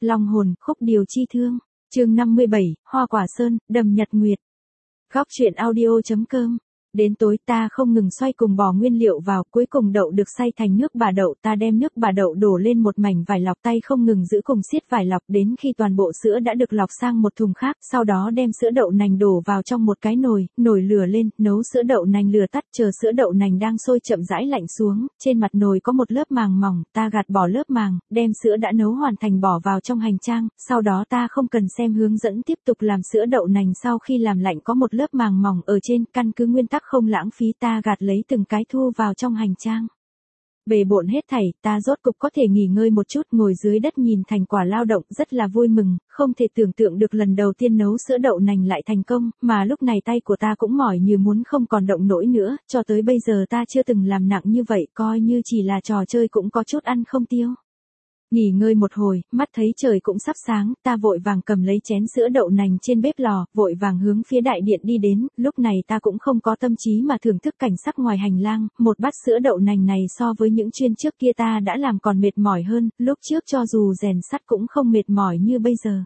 Long hồn, khúc điều chi thương. Chương 57, Hoa Quả Sơn, Đầm Nhật Nguyệt. Góc truyện audio.com. Đến tối ta không ngừng xoay cùng bỏ nguyên liệu vào, cuối cùng đậu được xay thành nước bà đậu, ta đem nước bà đậu đổ lên một mảnh vải lọc, tay không ngừng giữ cùng siết vải lọc đến khi toàn bộ sữa đã được lọc sang một thùng khác, sau đó đem sữa đậu nành đổ vào trong một cái nồi, nồi lửa lên, nấu sữa đậu nành lửa tắt, chờ sữa đậu nành đang sôi chậm rãi lạnh xuống, trên mặt nồi có một lớp màng mỏng, ta gạt bỏ lớp màng, đem sữa đã nấu hoàn thành bỏ vào trong hành trang, sau đó ta không cần xem hướng dẫn tiếp tục làm sữa đậu nành, sau khi làm lạnh có một lớp màng mỏng ở trên, căn cứ nguyên tắc không lãng phí ta gạt lấy từng cái thu vào trong hành trang. Bề bộn hết thảy, ta rốt cục có thể nghỉ ngơi một chút, ngồi dưới đất nhìn thành quả lao động, rất là vui mừng, không thể tưởng tượng được lần đầu tiên nấu sữa đậu nành lại thành công, mà lúc này tay của ta cũng mỏi như muốn không còn động nổi nữa, cho tới bây giờ ta chưa từng làm nặng như vậy, coi như chỉ là trò chơi cũng có chút ăn không tiêu. Nghỉ ngơi một hồi, mắt thấy trời cũng sắp sáng, ta vội vàng cầm lấy chén sữa đậu nành trên bếp lò, vội vàng hướng phía đại điện đi đến, lúc này ta cũng không có tâm trí mà thưởng thức cảnh sắc ngoài hành lang, một bát sữa đậu nành này so với những chuyên trước kia ta đã làm còn mệt mỏi hơn, lúc trước cho dù rèn sắt cũng không mệt mỏi như bây giờ.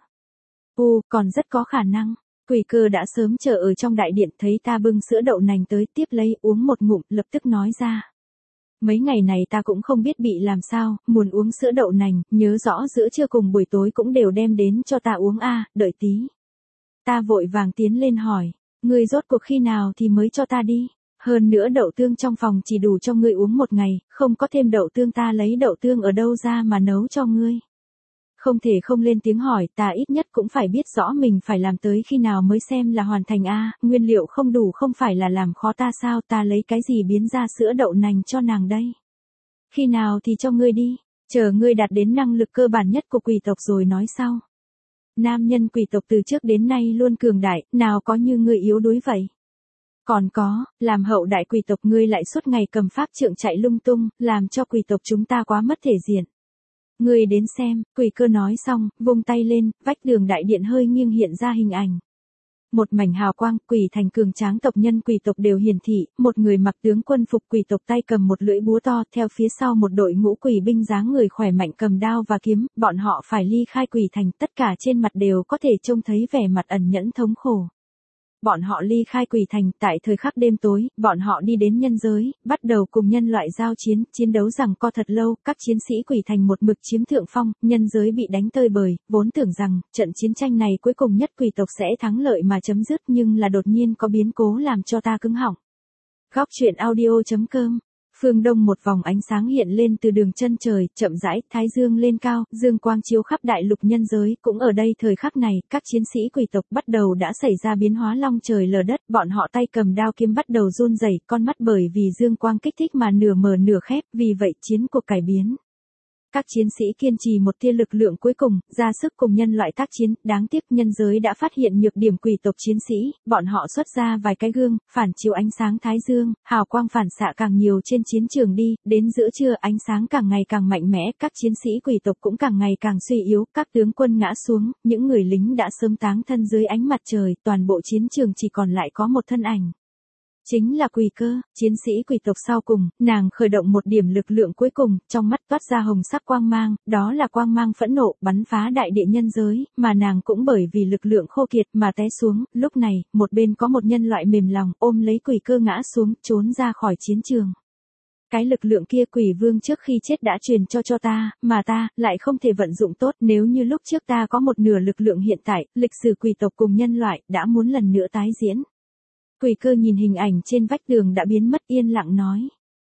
Còn rất có khả năng. Quỷ Cơ đã sớm chờ ở trong đại điện, thấy ta bưng sữa đậu nành tới, tiếp lấy uống một ngụm, lập tức nói ra. Mấy ngày này ta cũng không biết bị làm sao, muốn uống sữa đậu nành, nhớ rõ giữa trưa cùng buổi tối cũng đều đem đến cho ta uống đợi tí. Ta vội vàng tiến lên hỏi, ngươi rốt cuộc khi nào thì mới cho ta đi, hơn nữa đậu tương trong phòng chỉ đủ cho ngươi uống một ngày, không có thêm đậu tương ta lấy đậu tương ở đâu ra mà nấu cho ngươi. Không thể không lên tiếng hỏi, ta ít nhất cũng phải biết rõ mình phải làm tới khi nào mới xem là hoàn thành nguyên liệu không đủ không phải là làm khó ta sao, ta lấy cái gì biến ra sữa đậu nành cho nàng đây. Khi nào thì cho ngươi đi, chờ ngươi đạt đến năng lực cơ bản nhất của quỷ tộc rồi nói sau. Nam nhân quỷ tộc từ trước đến nay luôn cường đại, nào có như ngươi yếu đuối vậy. Còn có, làm hậu đại quỷ tộc ngươi lại suốt ngày cầm pháp trượng chạy lung tung, làm cho quỷ tộc chúng ta quá mất thể diện. Ngươi đến xem, Quỷ Cơ nói xong, vung tay lên, vách tường đại điện hơi nghiêng hiện ra hình ảnh. Một mảnh hào quang, quỷ thành cường tráng tộc nhân quỷ tộc đều hiển thị, một người mặc tướng quân phục quỷ tộc tay cầm một lưỡi búa to, theo phía sau một đội ngũ quỷ binh dáng người khỏe mạnh cầm đao và kiếm, bọn họ phải ly khai quỷ thành, tất cả trên mặt đều có thể trông thấy vẻ mặt ẩn nhẫn thống khổ. Bọn họ ly khai quỷ thành, tại thời khắc đêm tối, bọn họ đi đến nhân giới, bắt đầu cùng nhân loại giao chiến, chiến đấu rằng co thật lâu, các chiến sĩ quỷ thành một mực chiếm thượng phong, nhân giới bị đánh tơi bời, vốn tưởng rằng, trận chiến tranh này cuối cùng nhất quỷ tộc sẽ thắng lợi mà chấm dứt, nhưng là đột nhiên có biến cố làm cho ta cứng họng. Góc truyện audio.com. Phương đông một vòng ánh sáng hiện lên từ đường chân trời, chậm rãi, thái dương lên cao, dương quang chiếu khắp đại lục nhân giới, cũng ở đây thời khắc này, các chiến sĩ quỷ tộc bắt đầu đã xảy ra biến hóa long trời lở đất, bọn họ tay cầm đao kiếm bắt đầu run rẩy, con mắt bởi vì dương quang kích thích mà nửa mở nửa khép, vì vậy chiến cuộc cải biến. Các chiến sĩ kiên trì một tia lực lượng cuối cùng, ra sức cùng nhân loại tác chiến, đáng tiếc nhân giới đã phát hiện nhược điểm quỷ tộc chiến sĩ, bọn họ xuất ra vài cái gương, phản chiếu ánh sáng thái dương, hào quang phản xạ càng nhiều trên chiến trường đi, đến giữa trưa ánh sáng càng ngày càng mạnh mẽ, các chiến sĩ quỷ tộc cũng càng ngày càng suy yếu, các tướng quân ngã xuống, những người lính đã sớm táng thân dưới ánh mặt trời, toàn bộ chiến trường chỉ còn lại có một thân ảnh. Chính là Quỷ Cơ, chiến sĩ quỷ tộc sau cùng, nàng khởi động một điểm lực lượng cuối cùng, trong mắt toát ra hồng sắc quang mang, đó là quang mang phẫn nộ, bắn phá đại địa nhân giới, mà nàng cũng bởi vì lực lượng khô kiệt mà té xuống, lúc này, một bên có một nhân loại mềm lòng, ôm lấy Quỷ Cơ ngã xuống, trốn ra khỏi chiến trường. Cái lực lượng kia Quỷ Vương trước khi chết đã truyền cho ta, mà ta, lại không thể vận dụng tốt, nếu như lúc trước ta có một nửa lực lượng hiện tại, lịch sử quỷ tộc cùng nhân loại, đã muốn lần nữa tái diễn. Quỷ Cơ nhìn hình ảnh trên vách tường đã biến mất, yên lặng nói.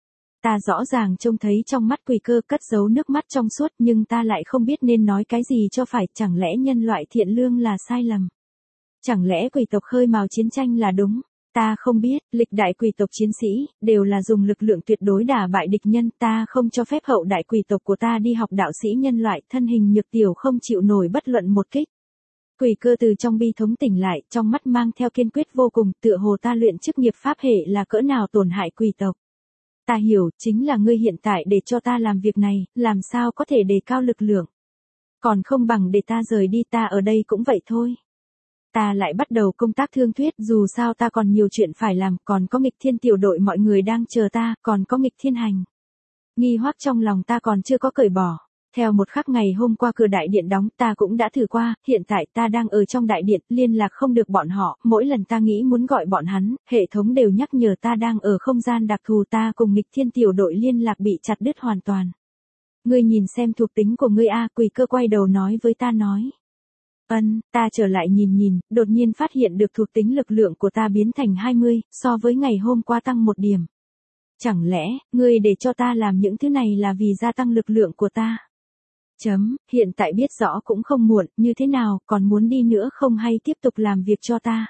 Ta rõ ràng trông thấy trong mắt Quỷ Cơ cất giấu nước mắt trong suốt, nhưng ta lại không biết nên nói cái gì cho phải, chẳng lẽ nhân loại thiện lương là sai lầm? Chẳng lẽ quỷ tộc khơi mào chiến tranh là đúng? Ta không biết, lịch đại quỷ tộc chiến sĩ, đều là dùng lực lượng tuyệt đối đả bại địch nhân, ta không cho phép hậu đại quỷ tộc của ta đi học đạo sĩ nhân loại, thân hình nhược tiểu không chịu nổi bất luận một kích. Quỷ Cơ từ trong bi thống tỉnh lại, trong mắt mang theo kiên quyết vô cùng, tựa hồ ta luyện chức nghiệp pháp hệ là cỡ nào tổn hại quỷ tộc. Ta hiểu, chính là ngươi hiện tại để cho ta làm việc này, làm sao có thể đề cao lực lượng. Còn không bằng để ta rời đi, ta ở đây cũng vậy thôi. Ta lại bắt đầu công tác thương thuyết, dù sao ta còn nhiều chuyện phải làm, còn có nghịch thiên tiểu đội mọi người đang chờ ta, còn có nghịch thiên hành. Nghi hoặc trong lòng ta còn chưa có cởi bỏ. Theo một khắc ngày hôm qua cửa đại điện đóng, ta cũng đã thử qua, hiện tại ta đang ở trong đại điện, liên lạc không được bọn họ, mỗi lần ta nghĩ muốn gọi bọn hắn, hệ thống đều nhắc nhở ta đang ở không gian đặc thù, ta cùng nghịch thiên tiểu đội liên lạc bị chặt đứt hoàn toàn. Ngươi nhìn xem thuộc tính của ngươi a, Quỷ Cơ quay đầu nói với ta nói. Ta trở lại nhìn, đột nhiên phát hiện được thuộc tính lực lượng của ta biến thành 20, so với ngày hôm qua tăng 1 điểm. Chẳng lẽ, ngươi để cho ta làm những thứ này là vì gia tăng lực lượng của ta? Hiện tại biết rõ cũng không muộn, như thế nào, còn muốn đi nữa không hay tiếp tục làm việc cho ta?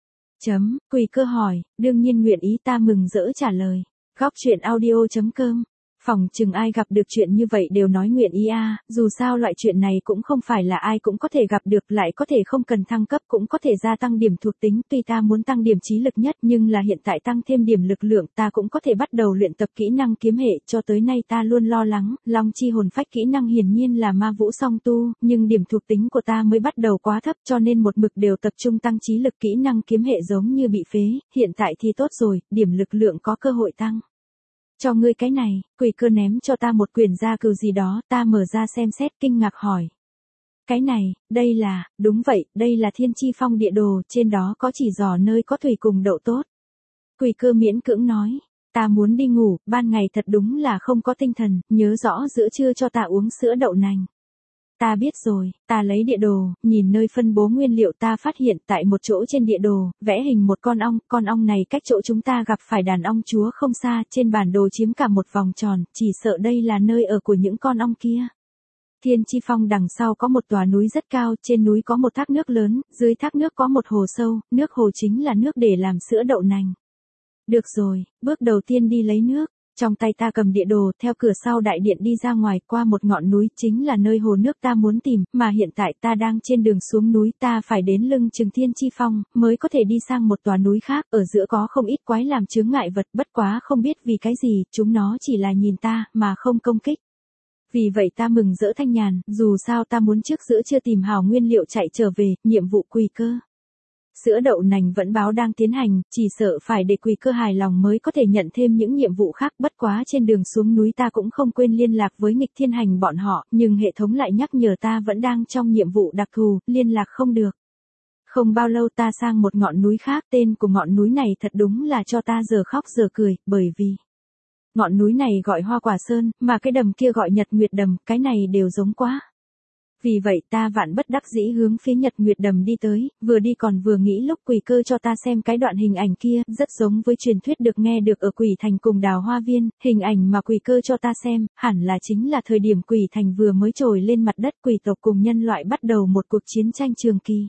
Quỷ Cơ hỏi, đương nhiên nguyện ý, ta mừng rỡ trả lời. Góc truyện audio.com. Phòng chừng ai gặp được chuyện như vậy đều nói nguyện ý a, dù sao loại chuyện này cũng không phải là ai cũng có thể gặp được, lại có thể không cần thăng cấp cũng có thể gia tăng điểm thuộc tính, tuy ta muốn tăng điểm trí lực nhất nhưng là hiện tại tăng thêm điểm lực lượng ta cũng có thể bắt đầu luyện tập kỹ năng kiếm hệ, cho tới nay ta luôn lo lắng, long chi hồn phách kỹ năng hiển nhiên là ma vũ song tu, nhưng điểm thuộc tính của ta mới bắt đầu quá thấp cho nên một mực đều tập trung tăng trí lực, kỹ năng kiếm hệ giống như bị phế, hiện tại thì tốt rồi, điểm lực lượng có cơ hội tăng. Cho ngươi cái này, Quỷ Cơ ném cho ta một quyển gia cừu gì đó, ta mở ra xem xét kinh ngạc hỏi. Cái này, đây là, đúng vậy, đây là Thiên Chi Phong địa đồ, trên đó có chỉ dò nơi có thủy cùng đậu tốt. Quỷ Cơ miễn cưỡng nói, ta muốn đi ngủ, ban ngày thật đúng là không có tinh thần, nhớ rõ giữa trưa cho ta uống sữa đậu nành. Ta biết rồi, ta lấy địa đồ, nhìn nơi phân bố nguyên liệu, ta phát hiện tại một chỗ trên địa đồ, vẽ hình một con ong này cách chỗ chúng ta gặp phải đàn ong chúa không xa, trên bản đồ chiếm cả một vòng tròn, chỉ sợ đây là nơi ở của những con ong kia. Thiên Chi Phong đằng sau có một tòa núi rất cao, trên núi có một thác nước lớn, dưới thác nước có một hồ sâu, nước hồ chính là nước để làm sữa đậu nành. Được rồi, bước đầu tiên đi lấy nước. Trong tay ta cầm địa đồ, theo cửa sau đại điện đi ra ngoài, qua một ngọn núi, chính là nơi hồ nước ta muốn tìm, mà hiện tại ta đang trên đường xuống núi, ta phải đến lưng chừng Thiên Chi Phong, mới có thể đi sang một tòa núi khác, ở giữa có không ít quái làm chướng ngại vật, bất quá không biết vì cái gì, chúng nó chỉ là nhìn ta, mà không công kích. Vì vậy ta mừng rỡ thanh nhàn, dù sao ta muốn trước giữa chưa tìm hào nguyên liệu chạy trở về, nhiệm vụ Quỷ Cơ. Sữa đậu nành vẫn báo đang tiến hành, chỉ sợ phải để Quỷ Cơ hài lòng mới có thể nhận thêm những nhiệm vụ khác, bất quá trên đường xuống núi ta cũng không quên liên lạc với nghịch thiên hành bọn họ, nhưng hệ thống lại nhắc nhở ta vẫn đang trong nhiệm vụ đặc thù, liên lạc không được. Không bao lâu ta sang một ngọn núi khác, tên của ngọn núi này thật đúng là cho ta giờ khóc giờ cười, bởi vì ngọn núi này gọi Hoa Quả Sơn, mà cái đầm kia gọi Nhật Nguyệt Đầm, cái này đều giống quá. Vì vậy ta vạn bất đắc dĩ hướng phía Nhật Nguyệt Đầm đi tới, vừa đi còn vừa nghĩ lúc Quỷ Cơ cho ta xem cái đoạn hình ảnh kia, rất giống với truyền thuyết được nghe được ở Quỷ Thành cùng Đào Hoa Viên, hình ảnh mà Quỷ Cơ cho ta xem, hẳn là chính là thời điểm Quỷ Thành vừa mới trồi lên mặt đất, quỷ tộc cùng nhân loại bắt đầu một cuộc chiến tranh trường kỳ.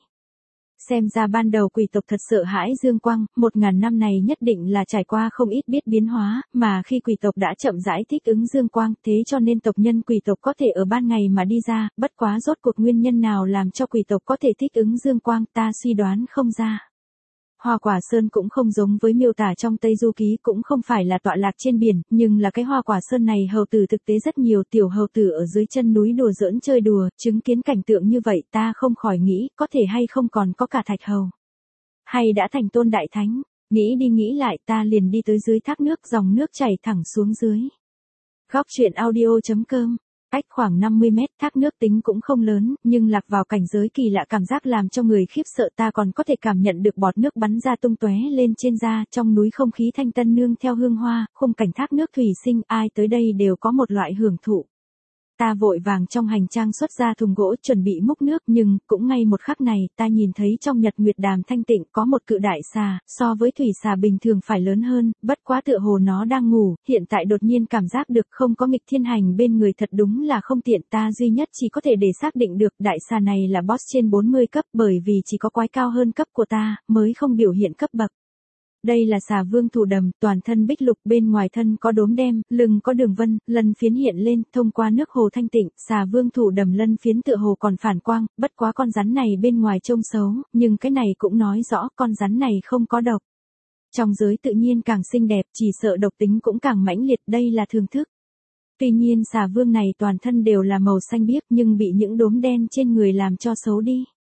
Xem ra ban đầu quỷ tộc thật sợ hãi dương quang, 1000 năm này nhất định là trải qua không ít biết biến hóa, mà khi quỷ tộc đã chậm rãi thích ứng dương quang, thế cho nên tộc nhân quỷ tộc có thể ở ban ngày mà đi ra, bất quá rốt cuộc nguyên nhân nào làm cho quỷ tộc có thể thích ứng dương quang, ta suy đoán không ra. Hoa Quả Sơn cũng không giống với miêu tả trong Tây Du Ký, cũng không phải là tọa lạc trên biển, nhưng là cái Hoa Quả Sơn này hầu tử thực tế rất nhiều, tiểu hầu tử ở dưới chân núi đùa giỡn chơi đùa, chứng kiến cảnh tượng như vậy ta không khỏi nghĩ, có thể hay không còn có cả thạch hầu. Hay đã thành tôn đại thánh, nghĩ đi nghĩ lại ta liền đi tới dưới thác nước, dòng nước chảy thẳng xuống dưới. Góc truyện audio.com. Cách khoảng 50 mét, thác nước tính cũng không lớn, nhưng lạc vào cảnh giới kỳ lạ, cảm giác làm cho người khiếp sợ, ta còn có thể cảm nhận được bọt nước bắn ra tung tóe lên trên da, trong núi không khí thanh tân nương theo hương hoa, khung cảnh thác nước thủy sinh, ai tới đây đều có một loại hưởng thụ. Ta vội vàng trong hành trang xuất ra thùng gỗ chuẩn bị múc nước, nhưng cũng ngay một khắc này ta nhìn thấy trong Nhật Nguyệt Đàm thanh tịnh có một cự đại xà, so với thủy xà bình thường phải lớn hơn, bất quá tựa hồ nó đang ngủ, hiện tại đột nhiên cảm giác được không có nghịch thiên hành bên người thật đúng là không tiện, ta duy nhất chỉ có thể để xác định được đại xà này là boss trên 40 cấp, bởi vì chỉ có quái cao hơn cấp của ta mới không biểu hiện cấp bậc. Đây là xà vương thủ đầm, toàn thân bích lục, bên ngoài thân có đốm đen, lưng có đường vân, lân phiến hiện lên, thông qua nước hồ thanh tịnh, xà vương thủ đầm lân phiến tựa hồ còn phản quang, bất quá con rắn này bên ngoài trông xấu, nhưng cái này cũng nói rõ con rắn này không có độc. Trong giới tự nhiên càng xinh đẹp, chỉ sợ độc tính cũng càng mãnh liệt, đây là thường thức. Tuy nhiên xà vương này toàn thân đều là màu xanh biếc nhưng bị những đốm đen trên người làm cho xấu đi.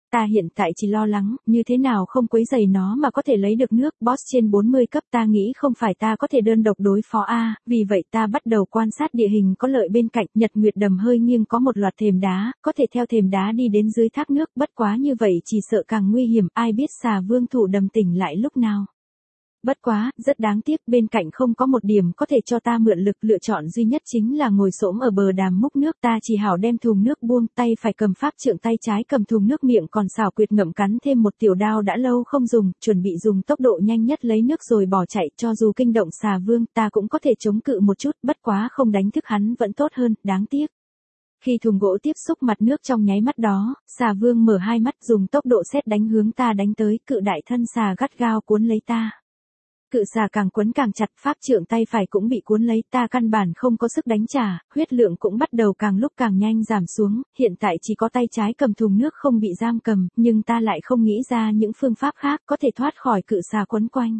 Ta hiện tại chỉ lo lắng, như thế nào không quấy rầy nó mà có thể lấy được nước, boss trên 40 cấp ta nghĩ không phải ta có thể đơn độc đối phó vì vậy ta bắt đầu quan sát địa hình có lợi bên cạnh, Nhật Nguyệt đầm hơi nghiêng có một loạt thềm đá, có thể theo thềm đá đi đến dưới thác nước, bất quá như vậy chỉ sợ càng nguy hiểm, ai biết xà vương thủ đầm tỉnh lại lúc nào. Bất quá, rất đáng tiếc, bên cạnh không có một điểm có thể cho ta mượn lực, lựa chọn duy nhất chính là ngồi xổm ở bờ đàm múc nước, ta chỉ hảo đem thùng nước buông, tay phải cầm pháp trượng, tay trái cầm thùng nước, miệng còn xảo quyệt ngậm cắn thêm một tiểu đao đã lâu không dùng, chuẩn bị dùng tốc độ nhanh nhất lấy nước rồi bỏ chạy, cho dù kinh động xà vương, ta cũng có thể chống cự một chút, bất quá không đánh thức hắn vẫn tốt hơn, đáng tiếc. Khi thùng gỗ tiếp xúc mặt nước trong nháy mắt đó, xà vương mở hai mắt dùng tốc độ sét đánh hướng ta đánh tới, cự đại thân xà gắt gao cuốn lấy ta. Cự xà càng quấn càng chặt, pháp trượng tay phải cũng bị cuốn lấy, ta căn bản không có sức đánh trả, huyết lượng cũng bắt đầu càng lúc càng nhanh giảm xuống, hiện tại chỉ có tay trái cầm thùng nước không bị giam cầm, nhưng ta lại không nghĩ ra những phương pháp khác có thể thoát khỏi cự xà quấn quanh.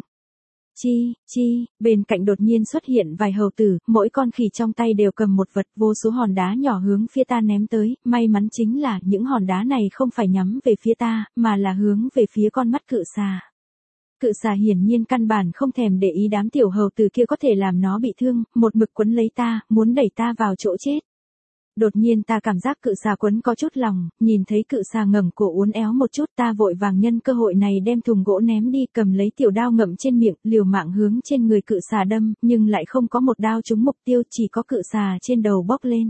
Bên cạnh đột nhiên xuất hiện vài hầu tử, mỗi con khỉ trong tay đều cầm một vật, vô số hòn đá nhỏ hướng phía ta ném tới, may mắn chính là những hòn đá này không phải nhắm về phía ta, mà là hướng về phía con mắt cự xà. Cự xà hiển nhiên căn bản không thèm để ý đám tiểu hầu tử kia có thể làm nó bị thương, một mực quấn lấy ta, muốn đẩy ta vào chỗ chết. Đột nhiên ta cảm giác cự xà quấn có chút lòng, nhìn thấy cự xà ngẩng cổ uốn éo một chút, ta vội vàng nhân cơ hội này đem thùng gỗ ném đi, cầm lấy tiểu đao ngậm trên miệng, liều mạng hướng trên người cự xà đâm, nhưng lại không có một đao trúng mục tiêu, chỉ có cự xà trên đầu bốc lên.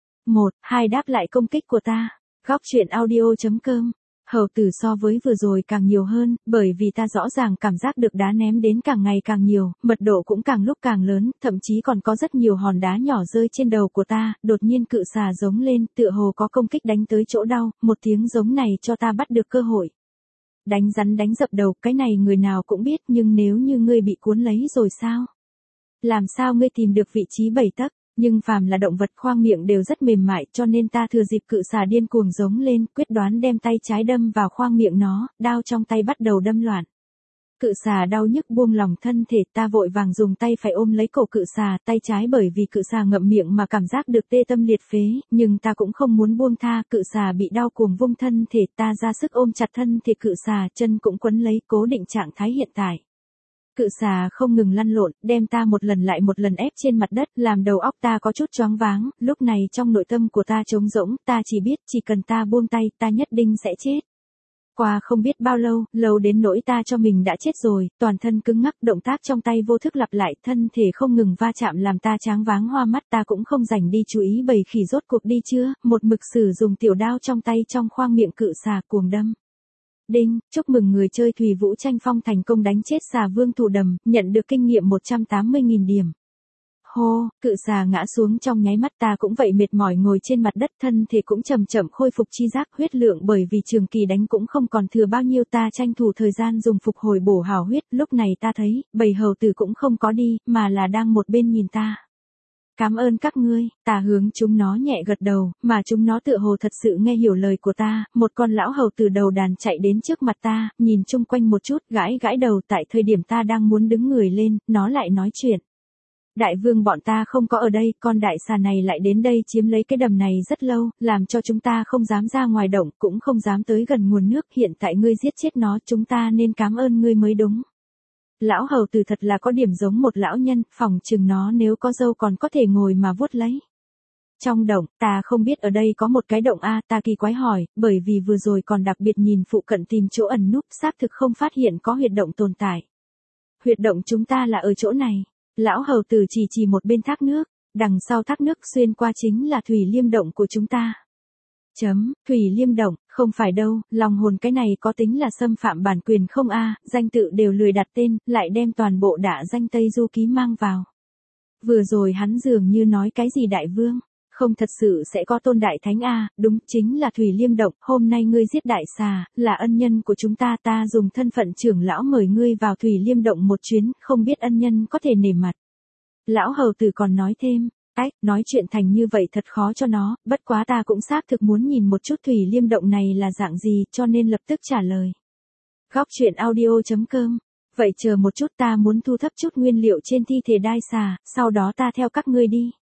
1, 2 đáp lại công kích của ta. Góc truyện audio.com. Hầu tử so với vừa rồi càng nhiều hơn, bởi vì ta rõ ràng cảm giác được đá ném đến càng ngày càng nhiều, mật độ cũng càng lúc càng lớn, thậm chí còn có rất nhiều hòn đá nhỏ rơi trên đầu của ta, đột nhiên cự xà giống lên, tựa hồ có công kích đánh tới chỗ đau, một tiếng giống này cho ta bắt được cơ hội. Đánh rắn đánh dập đầu, cái này người nào cũng biết, nhưng nếu như ngươi bị cuốn lấy rồi sao? Làm sao ngươi tìm được vị trí 7 tấc? Nhưng phàm là động vật khoang miệng đều rất mềm mại, cho nên ta thừa dịp cự xà điên cuồng giống lên, quyết đoán đem tay trái đâm vào khoang miệng nó, đao trong tay bắt đầu đâm loạn. Cự xà đau nhức buông lỏng thân thể, ta vội vàng dùng tay phải ôm lấy cổ cự xà, tay trái bởi vì cự xà ngậm miệng mà cảm giác được tê tâm liệt phế, nhưng ta cũng không muốn buông tha, cự xà bị đau cuồng vung thân thể, ta ra sức ôm chặt thân thể cự xà, chân cũng quấn lấy, cố định trạng thái hiện tại. Cự xà không ngừng lăn lộn, đem ta một lần lại một lần ép trên mặt đất, làm đầu óc ta có chút choáng váng, lúc này trong nội tâm của ta trống rỗng, ta chỉ biết chỉ cần ta buông tay, ta nhất định sẽ chết. Qua không biết bao lâu, lâu đến nỗi ta cho mình đã chết rồi, toàn thân cứng ngắc, động tác trong tay vô thức lặp lại, thân thể không ngừng va chạm làm ta choáng váng hoa mắt, ta cũng không rảnh đi chú ý bầy khỉ rốt cuộc đi chưa, một mực sử dùng tiểu đao trong tay trong khoang miệng cự xà cuồng đâm. Đinh, chúc mừng người chơi Thủy Vũ Tranh Phong thành công đánh chết xà vương thủ đầm, nhận được kinh nghiệm 180.000 điểm. Hô, cự xà ngã xuống trong nháy mắt, ta cũng vậy mệt mỏi ngồi trên mặt đất, thân thể cũng chậm chậm khôi phục chi giác, huyết lượng bởi vì trường kỳ đánh cũng không còn thừa bao nhiêu, ta tranh thủ thời gian dùng phục hồi bổ hào huyết, lúc này ta thấy, bầy hầu tử cũng không có đi, mà là đang một bên nhìn ta. Cảm ơn các ngươi, ta hướng chúng nó nhẹ gật đầu, mà chúng nó tựa hồ thật sự nghe hiểu lời của ta, một con lão hầu từ đầu đàn chạy đến trước mặt ta, nhìn chung quanh một chút, gãi gãi đầu, tại thời điểm ta đang muốn đứng người lên, nó lại nói chuyện. Đại vương bọn ta không có ở đây, con đại xà này lại đến đây chiếm lấy cái đầm này rất lâu, làm cho chúng ta không dám ra ngoài động, cũng không dám tới gần nguồn nước, hiện tại ngươi giết chết nó, chúng ta nên cảm ơn ngươi mới đúng. Lão hầu tử thật là có điểm giống một lão nhân, phỏng chừng nó nếu có râu còn có thể ngồi mà vuốt lấy. Trong động, ta không biết ở đây có một cái động ta kỳ quái hỏi, bởi vì vừa rồi còn đặc biệt nhìn phụ cận tìm chỗ ẩn núp, xác thực không phát hiện có huyệt động tồn tại. Huyệt động chúng ta là ở chỗ này. Lão hầu tử chỉ một bên thác nước, đằng sau thác nước xuyên qua chính là Thủy Liêm động của chúng ta. Thủy Liêm động, không phải đâu, lòng hồn cái này có tính là xâm phạm bản quyền không danh tự đều lười đặt tên, lại đem toàn bộ đạ danh Tây Du Ký mang vào. Vừa rồi hắn dường như nói cái gì đại vương, không thật sự sẽ có tôn đại thánh đúng, chính là Thủy Liêm động, hôm nay ngươi giết đại xà, là ân nhân của chúng ta, ta dùng thân phận trưởng lão mời ngươi vào Thủy Liêm động một chuyến, không biết ân nhân có thể nể mặt. Lão hầu tử còn nói thêm. Nói chuyện thành như vậy thật khó cho nó, bất quá ta cũng xác thực muốn nhìn một chút Thủy Liêm động này là dạng gì, cho nên lập tức trả lời. Góc truyện audio.com. Vậy chờ một chút, ta muốn thu thập chút nguyên liệu trên thi thể đai xà, sau đó ta theo các ngươi đi.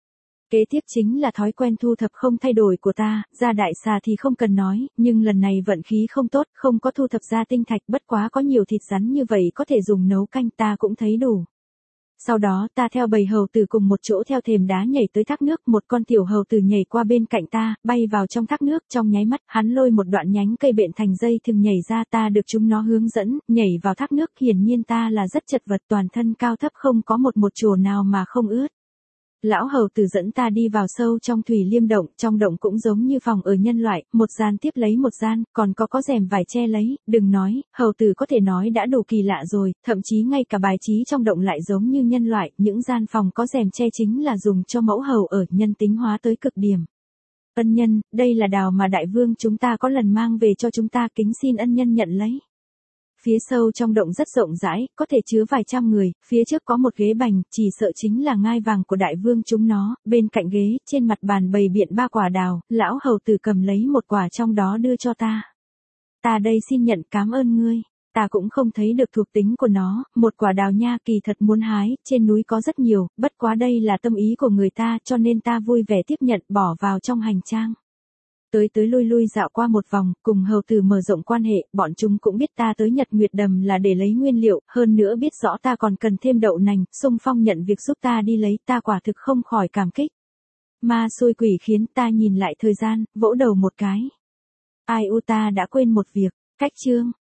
Kế tiếp chính là thói quen thu thập không thay đổi của ta, ra đại xà thì không cần nói, nhưng lần này vận khí không tốt, không có thu thập ra tinh thạch, bất quá có nhiều thịt rắn như vậy có thể dùng nấu canh, ta cũng thấy đủ. Sau đó ta theo bầy hầu tử cùng một chỗ theo thềm đá nhảy tới thác nước, một con tiểu hầu tử nhảy qua bên cạnh ta, bay vào trong thác nước, trong nháy mắt, hắn lôi một đoạn nhánh cây bện thành dây thừng nhảy ra, ta được chúng nó hướng dẫn, nhảy vào thác nước, hiển nhiên ta là rất chật vật, toàn thân cao thấp không có một chỗ nào mà không ướt. Lão hầu tử dẫn ta đi vào sâu trong thủy liêm động, trong động cũng giống như phòng ở nhân loại, một gian tiếp lấy một gian, còn có rèm vải che lấy, đừng nói, hầu tử có thể nói đã đủ kỳ lạ rồi, thậm chí ngay cả bài trí trong động lại giống như nhân loại, những gian phòng có rèm che chính là dùng cho mẫu hầu ở, nhân tính hóa tới cực điểm. Ân nhân, đây là đào mà đại vương chúng ta có lần mang về cho chúng ta, kính xin ân nhân nhận lấy. Phía sâu trong động rất rộng rãi, có thể chứa vài trăm người, phía trước có một ghế bành, chỉ sợ chính là ngai vàng của đại vương chúng nó, bên cạnh ghế, trên mặt bàn bày biện 3 quả đào, lão hầu tử cầm lấy một quả trong đó đưa cho ta. Ta đây xin nhận, cảm ơn ngươi. Ta cũng không thấy được thuộc tính của nó, một quả đào nha, kỳ thật muốn hái, trên núi có rất nhiều, bất quá đây là tâm ý của người ta, cho nên ta vui vẻ tiếp nhận, bỏ vào trong hành trang. Tới lui dạo qua một vòng, cùng hầu tử mở rộng quan hệ, bọn chúng cũng biết ta tới Nhật Nguyệt Đầm là để lấy nguyên liệu, hơn nữa biết rõ ta còn cần thêm đậu nành, xung phong nhận việc giúp ta đi lấy, ta quả thực không khỏi cảm kích. Ma xui quỷ khiến, ta nhìn lại thời gian, vỗ đầu một cái. Ai u, ta đã quên một việc, cách chương.